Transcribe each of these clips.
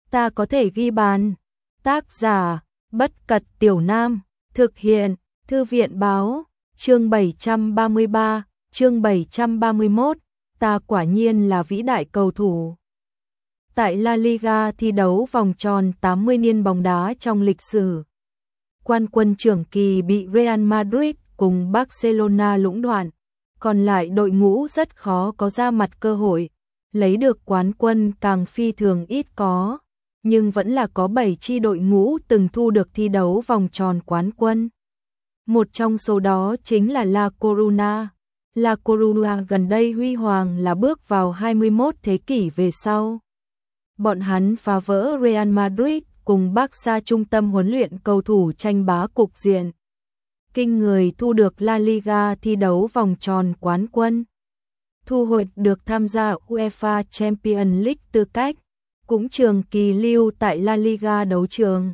ta có thể ghi bàn. Tác giả, Bất Cật Tiểu Nam, thực hiện, Thư viện Báo, chương 733, chương 731, ta quả nhiên là vĩ đại cầu thủ. Tại La Liga thi đấu vòng tròn 80 niên bóng đá trong lịch sử, quan quân trưởng kỳ bị Real Madrid cùng Barcelona lũng đoạn, còn lại đội ngũ rất khó có ra mặt cơ hội, lấy được quán quân càng phi thường ít có, nhưng vẫn là có 7 chi đội ngũ từng thu được thi đấu vòng tròn quán quân. Một trong số đó chính là La Coruna. La Coruna gần đây huy hoàng là bước vào 21 thế kỷ về sau. Bọn hắn phá vỡ Real Madrid cùng Barca trung tâm huấn luyện cầu thủ tranh bá cục diện. Kinh người thu được La Liga thi đấu vòng tròn quán quân. Thu hồi được tham gia UEFA Champions League tư cách, cũng trường kỳ lưu tại La Liga đấu trường.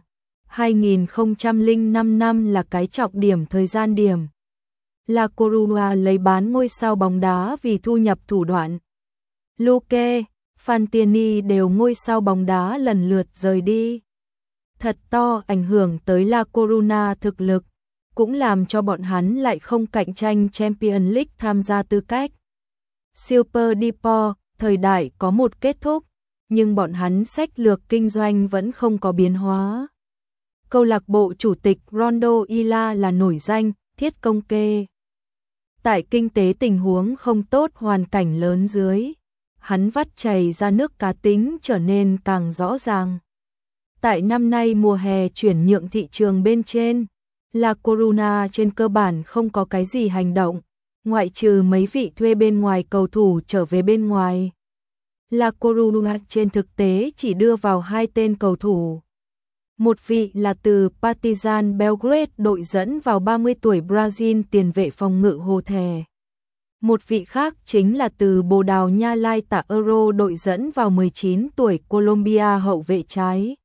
2005 năm là cái trọng điểm thời gian điểm. La Coruna lấy bán ngôi sao bóng đá vì thu nhập thủ đoạn. Luque, Fantini đều ngôi sao bóng đá lần lượt rời đi. Thật to ảnh hưởng tới La Coruna thực lực, cũng làm cho bọn hắn lại không cạnh tranh Champions League tham gia tư cách. Super Deport, thời đại có một kết thúc, nhưng bọn hắn sách lược kinh doanh vẫn không có biến hóa. Câu lạc bộ chủ tịch Rondo Ila là nổi danh, thiết công kê. Tại kinh tế tình huống không tốt hoàn cảnh lớn dưới, hắn vắt chảy ra nước cá tính trở nên càng rõ ràng. Tại năm nay mùa hè chuyển nhượng thị trường bên trên, La Coruna trên cơ bản không có cái gì hành động, ngoại trừ mấy vị thuê bên ngoài cầu thủ trở về bên ngoài. La Coruna trên thực tế chỉ đưa vào 2 tên cầu thủ. Một vị là từ Partizan Belgrade đội dẫn vào 30 tuổi Brazil tiền vệ phòng ngự Hồ Thè. Một vị khác chính là từ Bồ Đào Nha Lai Tạ Euro đội dẫn vào 19 tuổi Colombia hậu vệ trái.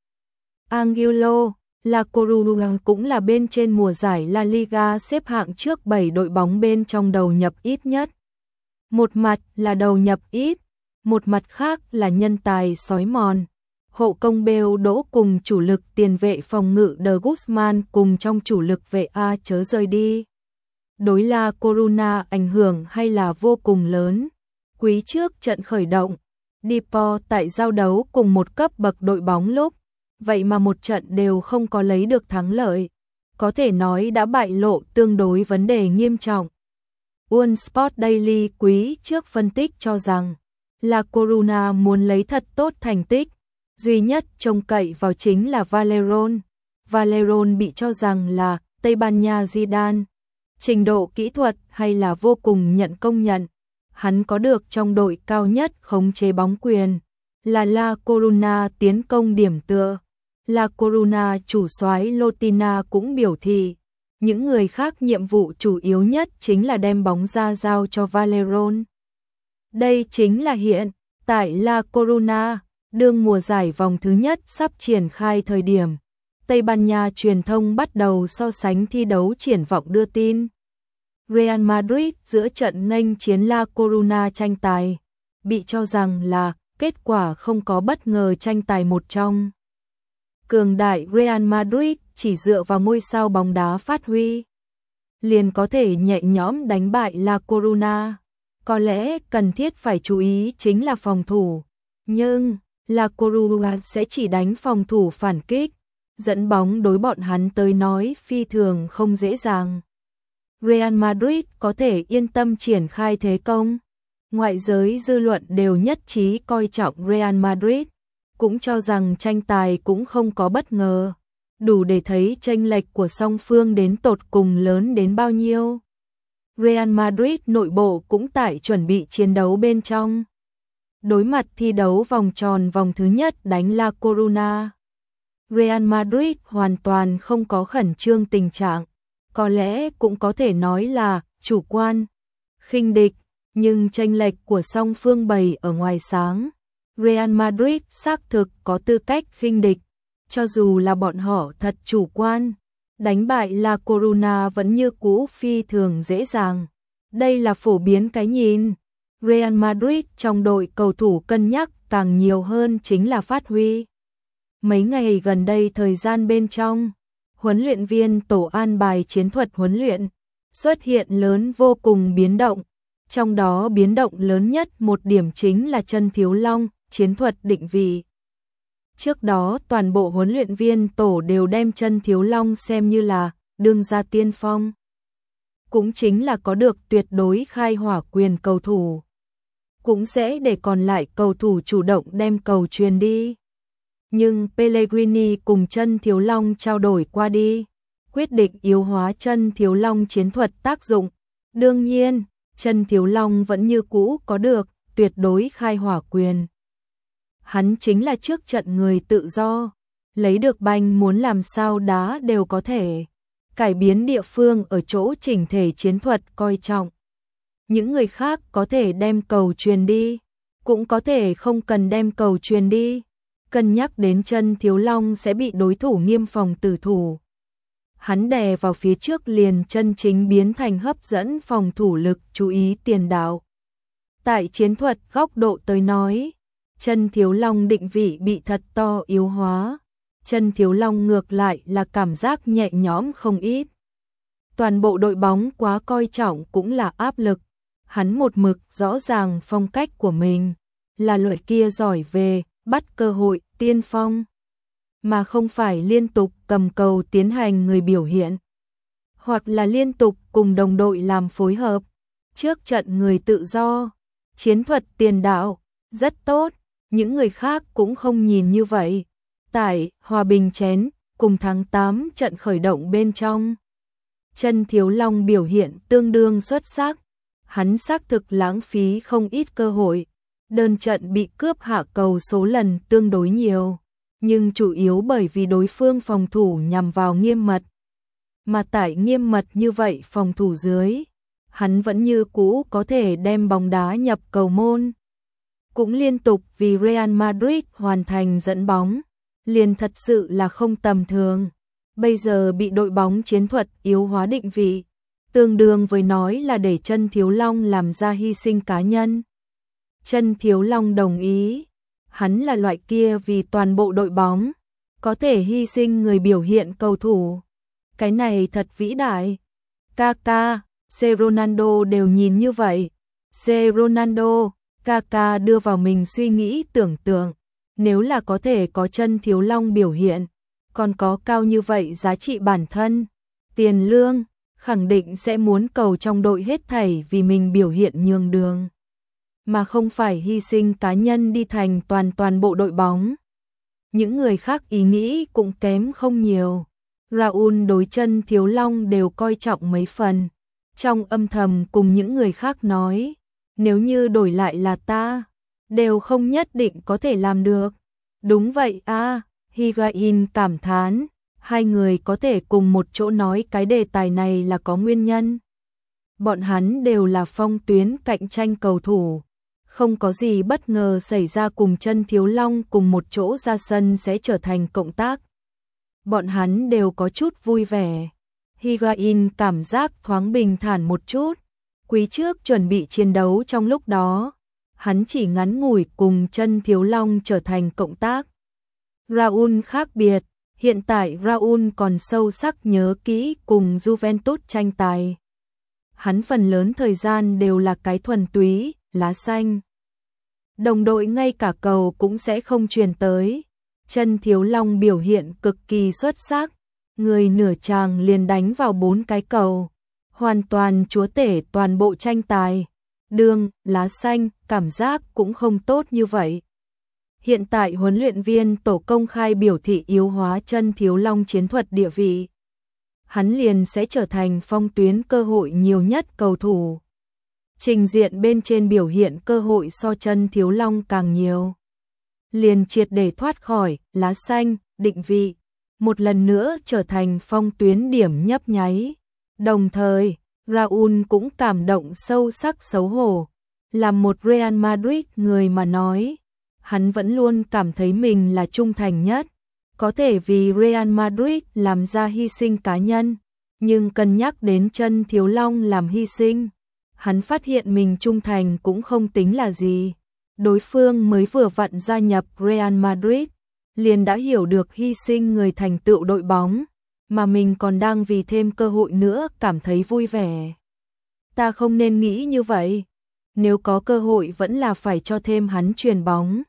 Angulo, La Coruna cũng là bên trên mùa giải La Liga xếp hạng trước 7 đội bóng bên trong đầu nhập ít nhất. Một mặt là đầu nhập ít, một mặt khác là nhân tài sói mòn. Hậu công Bale đỗ cùng chủ lực tiền vệ phòng ngự De Guzman cùng trong chủ lực vệ A chớ rời đi. Đối La Coruna ảnh hưởng hay là vô cùng lớn. Quý trước trận khởi động, Deport tại giao đấu cùng một cấp bậc đội bóng lúc, vậy mà một trận đều không có lấy được thắng lợi. Có thể nói đã bại lộ tương đối vấn đề nghiêm trọng. One Sport Daily quý trước phân tích cho rằng, La Coruna muốn lấy thật tốt thành tích, duy nhất trông cậy vào chính là Valerón. Valerón bị cho rằng là Tây Ban Nha Zidane, trình độ kỹ thuật hay là vô cùng nhận công nhận. Hắn có được trong đội cao nhất khống chế bóng quyền, là La Coruna tiến công điểm tựa. La Coruna chủ soái Lotina cũng biểu thị, những người khác nhiệm vụ chủ yếu nhất chính là đem bóng ra giao cho Valerón. Đây chính là hiện tại La Coruna, đương mùa giải vòng thứ nhất sắp triển khai thời điểm. Tây Ban Nha truyền thông bắt đầu so sánh thi đấu triển vọng đưa tin. Real Madrid giữa trận nghênh chiến La Coruna tranh tài, bị cho rằng là kết quả không có bất ngờ tranh tài một trong. Cường đại Real Madrid chỉ dựa vào ngôi sao bóng đá phát huy, liền có thể nhẹ nhõm đánh bại La Coruna. Có lẽ cần thiết phải chú ý chính là phòng thủ, nhưng La Coruna sẽ chỉ đánh phòng thủ phản kích, dẫn bóng đối bọn hắn tới nói phi thường không dễ dàng. Real Madrid có thể yên tâm triển khai thế công. Ngoại giới dư luận đều nhất trí coi trọng Real Madrid, cũng cho rằng tranh tài cũng không có bất ngờ, đủ để thấy chênh lệch của song phương đến tột cùng lớn đến bao nhiêu. Real Madrid nội bộ cũng tại chuẩn bị chiến đấu bên trong. Đối mặt thi đấu vòng tròn vòng thứ nhất đánh La Coruna, Real Madrid hoàn toàn không có khẩn trương tình trạng, có lẽ cũng có thể nói là chủ quan, khinh địch, nhưng chênh lệch của song phương bày ở ngoài sáng. Real Madrid xác thực có tư cách khinh địch, cho dù là bọn họ thật chủ quan, đánh bại La Coruna vẫn như cũ phi thường dễ dàng. Đây là phổ biến cái nhìn. Real Madrid trong đội cầu thủ cân nhắc càng nhiều hơn chính là phát huy. Mấy ngày gần đây thời gian bên trong, huấn luyện viên tổ an bài chiến thuật huấn luyện, xuất hiện lớn vô cùng biến động. Trong đó biến động lớn nhất một điểm chính là chân thiếu long, chiến thuật định vị. Trước đó toàn bộ huấn luyện viên tổ đều đem chân thiếu long xem như là đương gia tiên phong. Cũng chính là có được tuyệt đối khai hỏa quyền cầu thủ. Cũng sẽ để còn lại cầu thủ chủ động đem cầu truyền đi. Nhưng Pellegrini cùng chân thiếu long trao đổi qua đi, quyết định yếu hóa chân thiếu long chiến thuật tác dụng. Đương nhiên, chân thiếu long vẫn như cũ có được tuyệt đối khai hỏa quyền. Hắn chính là trước trận người tự do, lấy được banh muốn làm sao đá đều có thể. Cải biến địa phương ở chỗ chỉnh thể chiến thuật coi trọng. Những người khác có thể đem cầu truyền đi, cũng có thể không cần đem cầu truyền đi. Cân nhắc đến chân thiếu long sẽ bị đối thủ nghiêm phòng tử thủ. Hắn đè vào phía trước liền chân chính biến thành hấp dẫn phòng thủ lực chú ý tiền đạo. Tại chiến thuật góc độ tới nói, chân thiếu long định vị bị thật to yếu hóa. Chân thiếu long ngược lại là cảm giác nhẹ nhõm không ít. Toàn bộ đội bóng quá coi trọng cũng là áp lực. Hắn một mực rõ ràng phong cách của mình, là loại kia giỏi về bắt cơ hội tiên phong, mà không phải liên tục cầm cầu tiến hành người biểu hiện, hoặc là liên tục cùng đồng đội làm phối hợp. Trước trận người tự do, chiến thuật tiền đạo rất tốt, những người khác cũng không nhìn như vậy. Tại Hòa Bình Chén cùng tháng 8 trận khởi động bên trong, chân thiếu long biểu hiện tương đương xuất sắc. Hắn xác thực lãng phí không ít cơ hội, đơn trận bị cướp hạ cầu số lần tương đối nhiều, nhưng chủ yếu bởi vì đối phương phòng thủ nhằm vào nghiêm mật. Mà tại nghiêm mật như vậy phòng thủ dưới, hắn vẫn như cũ có thể đem bóng đá nhập cầu môn. Cũng liên tục vì Real Madrid hoàn thành dẫn bóng, liền thật sự là không tầm thường. Bây giờ bị đội bóng chiến thuật yếu hóa định vị, tương đương với nói là để chân thiếu long làm ra hy sinh cá nhân. Chân thiếu long đồng ý, hắn là loại kia vì toàn bộ đội bóng, có thể hy sinh người biểu hiện cầu thủ. Cái này thật vĩ đại. Kaká, C. Ronaldo đều nhìn như vậy. C. Ronaldo, Kaká đưa vào mình suy nghĩ tưởng tượng, nếu là có thể có chân thiếu long biểu hiện, còn có cao như vậy giá trị bản thân, tiền lương, khẳng định sẽ muốn cầu trong đội hết thảy vì mình biểu hiện nhường đường, mà không phải hy sinh cá nhân đi thành toàn bộ đội bóng. Những người khác ý nghĩ cũng kém không nhiều. Raúl đối chân thiếu long đều coi trọng mấy phần, trong âm thầm cùng những người khác nói, nếu như đổi lại là ta, đều không nhất định có thể làm được. Đúng vậy a, Higuain cảm thán, hai người có thể cùng một chỗ nói cái đề tài này là có nguyên nhân. Bọn hắn đều là phong tuyến cạnh tranh cầu thủ, không có gì bất ngờ xảy ra cùng chân thiếu long cùng một chỗ ra sân sẽ trở thành cộng tác. Bọn hắn đều có chút vui vẻ. Higuain cảm giác thoáng bình thản một chút. Quý trước chuẩn bị chiến đấu trong lúc đó, hắn chỉ ngắn ngủi cùng chân thiếu long trở thành cộng tác. Raúl khác biệt, hiện tại Raúl còn sâu sắc nhớ kỹ cùng Juventus tranh tài. Hắn phần lớn thời gian đều là cái thuần túy, lá xanh. Đồng đội ngay cả cầu cũng sẽ không truyền tới. Chân thiếu long biểu hiện cực kỳ xuất sắc, người nửa chàng liền đánh vào 4 cái cầu, hoàn toàn chúa tể toàn bộ tranh tài. Lá xanh, cảm giác cũng không tốt như vậy. Hiện tại huấn luyện viên tổ công khai biểu thị yếu hóa chân thiếu long chiến thuật địa vị. Hắn liền sẽ trở thành phong tuyến cơ hội nhiều nhất cầu thủ. Trình diện bên trên biểu hiện cơ hội so chân thiếu long càng nhiều. Liền triệt để thoát khỏi lá xanh, định vị, một lần nữa trở thành phong tuyến điểm nhấp nháy. Đồng thời, Raúl cũng cảm động sâu sắc xấu hổ. Làm một Real Madrid người mà nói, hắn vẫn luôn cảm thấy mình là trung thành nhất, có thể vì Real Madrid làm ra hy sinh cá nhân, nhưng cân nhắc đến chân thiếu long làm hy sinh, hắn phát hiện mình trung thành cũng không tính là gì. Đối phương mới vừa vặn gia nhập Real Madrid, liền đã hiểu được hy sinh người thành tựu đội bóng, mà mình còn đang vì thêm cơ hội nữa cảm thấy vui vẻ. Ta không nên nghĩ như vậy, nếu có cơ hội vẫn là phải cho thêm hắn chuyền bóng.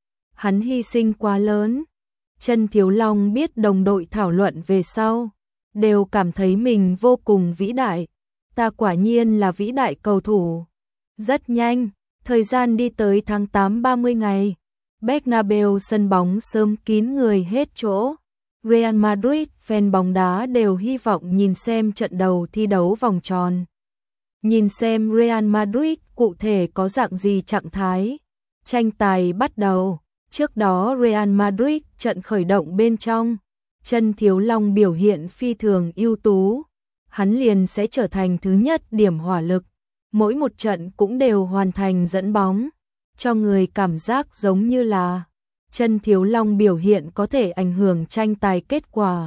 Hắn hy sinh quá lớn. Chân Thiếu Long biết đồng đội thảo luận về sau, đều cảm thấy mình vô cùng vĩ đại. Ta quả nhiên là vĩ đại cầu thủ. Rất nhanh, thời gian đi tới tháng 8 30 ngày. Bernabeu sân bóng sớm kín người hết chỗ. Real Madrid fan bóng đá đều hy vọng nhìn xem trận đầu thi đấu vòng tròn. Nhìn xem Real Madrid cụ thể có dạng gì trạng thái. Tranh tài bắt đầu. Trước đó Real Madrid trận khởi động bên trong, Chân Thiếu Long biểu hiện phi thường ưu tú, hắn liền sẽ trở thành thứ nhất điểm hỏa lực, mỗi một trận cũng đều hoàn thành dẫn bóng, cho người cảm giác giống như là Chân Thiếu Long biểu hiện có thể ảnh hưởng tranh tài kết quả.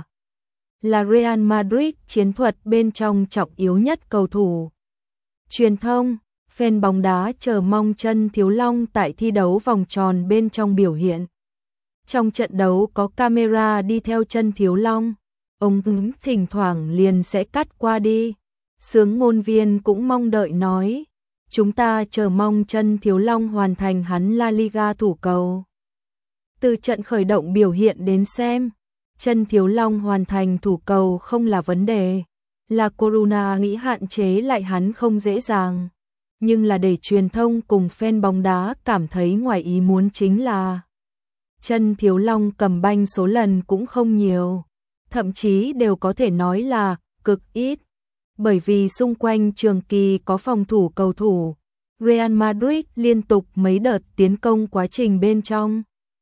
Là Real Madrid chiến thuật bên trong trọng yếu nhất cầu thủ. Truyền thông fan bóng đá chờ mong Chân Thiếu Long tại thi đấu vòng tròn bên trong biểu hiện. Trong trận đấu có camera đi theo Chân Thiếu Long, ông thỉnh thoảng liền sẽ cắt qua đi. Xướng ngôn viên cũng mong đợi nói, chúng ta chờ mong Chân Thiếu Long hoàn thành hắn La Liga thủ cầu. Từ trận khởi động biểu hiện đến xem, Chân Thiếu Long hoàn thành thủ cầu không là vấn đề. La Coruna nghĩ hạn chế lại hắn không dễ dàng. Nhưng là để truyền thông cùng fan bóng đá cảm thấy ngoài ý muốn chính là Chân Thiếu Long cầm banh số lần cũng không nhiều, thậm chí đều có thể nói là cực ít, bởi vì xung quanh trường kỳ có phòng thủ cầu thủ. Real Madrid liên tục mấy đợt tiến công quá trình bên trong,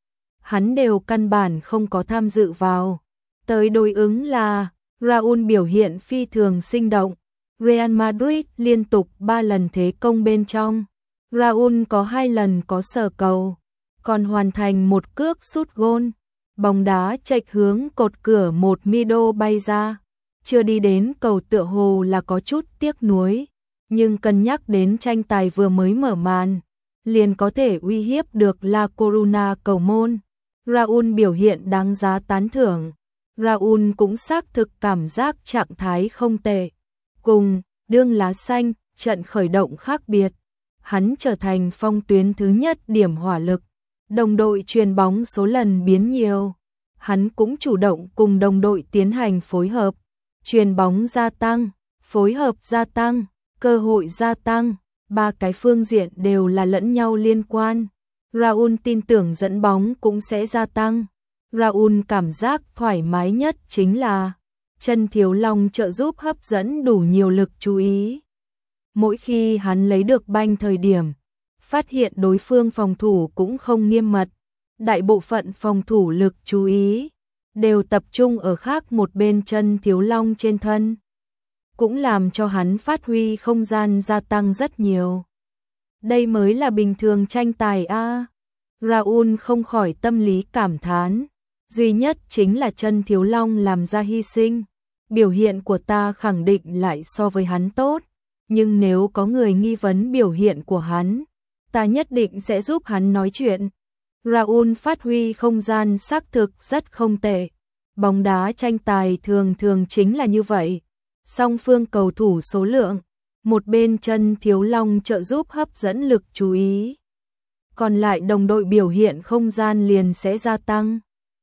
hắn đều căn bản không có tham dự vào. Tới đối ứng là Raúl biểu hiện phi thường sinh động. Real Madrid liên tục 3 lần thế công bên trong, Raúl có 2 lần có sở cầu, còn hoàn thành một cước sút gôn. Bóng đá chệch hướng cột cửa một Mido bay ra, chưa đi đến cầu tựa hồ là có chút tiếc nuối, nhưng cân nhắc đến tranh tài vừa mới mở màn, liền có thể uy hiếp được La Coruna cầu môn. Raúl biểu hiện đáng giá tán thưởng. Raúl cũng xác thực cảm giác trạng thái không tệ. Cùng đương lá xanh, trận khởi động khác biệt, hắn trở thành phong tuyến thứ nhất điểm hỏa lực, đồng đội chuyền bóng số lần biến nhiều, hắn cũng chủ động cùng đồng đội tiến hành phối hợp, chuyền bóng gia tăng, phối hợp gia tăng, cơ hội gia tăng, ba cái phương diện đều là lẫn nhau liên quan. Raúl tin tưởng dẫn bóng cũng sẽ gia tăng. Raúl cảm giác thoải mái nhất chính là Chân Thiếu Long trợ giúp hấp dẫn đủ nhiều lực chú ý. Mỗi khi hắn lấy được banh thời điểm, phát hiện đối phương phòng thủ cũng không nghiêm mật, đại bộ phận phòng thủ lực chú ý đều tập trung ở khác một bên Chân Thiếu Long trên thân, cũng làm cho hắn phát huy không gian gia tăng rất nhiều. Đây mới là bình thường tranh tài a. Raúl không khỏi tâm lý cảm thán, duy nhất chính là Chân Thiếu Long làm ra hy sinh. Biểu hiện của ta khẳng định lại so với hắn tốt, nhưng nếu có người nghi vấn biểu hiện của hắn, ta nhất định sẽ giúp hắn nói chuyện. Raúl phát huy không gian xác thực rất không tệ. Bóng đá tranh tài thường thường chính là như vậy. Song phương cầu thủ số lượng, một bên Chân Thiếu Long trợ giúp hấp dẫn lực chú ý, còn lại đồng đội biểu hiện không gian liền sẽ gia tăng.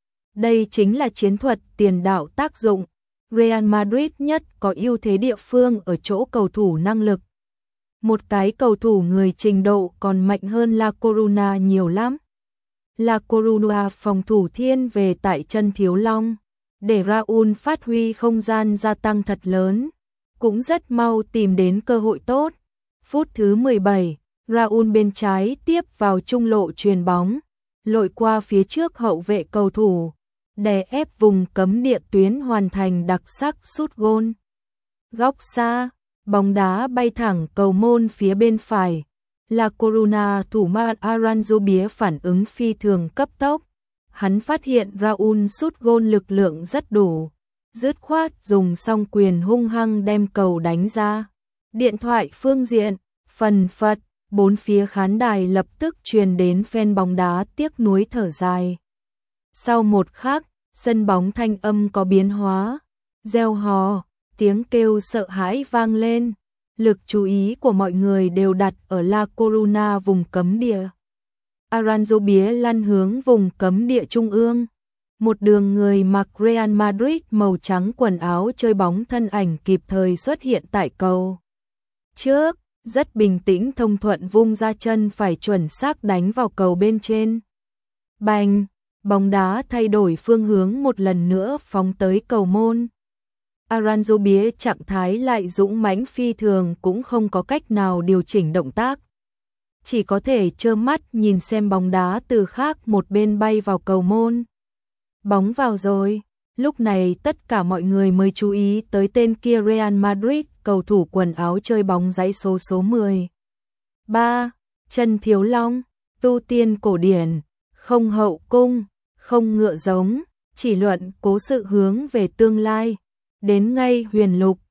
Đây chính là chiến thuật tiền đạo tác dụng. Real Madrid nhất có ưu thế địa phương ở chỗ cầu thủ năng lực. Một cái cầu thủ người trình độ còn mạnh hơn La Coruna nhiều lắm. La Coruna phòng thủ thiên về tại Chân Thiếu Long, để Raúl phát huy không gian gia tăng thật lớn, cũng rất mau tìm đến cơ hội tốt. Phút thứ 17, Raúl bên trái tiếp vào trung lộ chuyền bóng, lội qua phía trước hậu vệ cầu thủ, đè ép vùng cấm địa tuyến hoàn thành đặc sắc sút gôn. Góc xa, bóng đá bay thẳng cầu môn phía bên phải. La Coruna thủ môn Aranzubia phản ứng phi thường cấp tốc. Hắn phát hiện Raúl sút gôn lực lượng rất đủ, dứt khoát dùng song quyền hung hăng đem cầu đánh ra. Điện thoại phương diện, phần phật, bốn phía khán đài lập tức truyền đến fan bóng đá tiếc nuối thở dài. Sau một khắc, sân bóng thanh âm có biến hóa, reo hò, tiếng kêu sợ hãi vang lên. Lực chú ý của mọi người đều đặt ở La Coruna vùng cấm địa. Aranjuez lăn hướng vùng cấm địa trung ương. Một đường người mặc Real Madrid màu trắng quần áo chơi bóng thân ảnh kịp thời xuất hiện tại cầu trước, rất bình tĩnh thông thuận vung ra chân phải chuẩn xác đánh vào cầu bên trên. Bành, bóng đá thay đổi phương hướng một lần nữa phóng tới cầu môn. Aranjuez trạng thái lại dũng mãnh phi thường cũng không có cách nào điều chỉnh động tác. Chỉ có thể trơ mắt nhìn xem bóng đá từ khác một bên bay vào cầu môn. Bóng vào rồi, lúc này tất cả mọi người mới chú ý tới tên kia Real Madrid, cầu thủ quần áo chơi bóng dãy số 10. 3. Trần Thiếu Long, tu tiên cổ điển, không hậu cung, không ngựa giống, chỉ luận cố sự hướng về tương lai. Đến ngay huyền lục,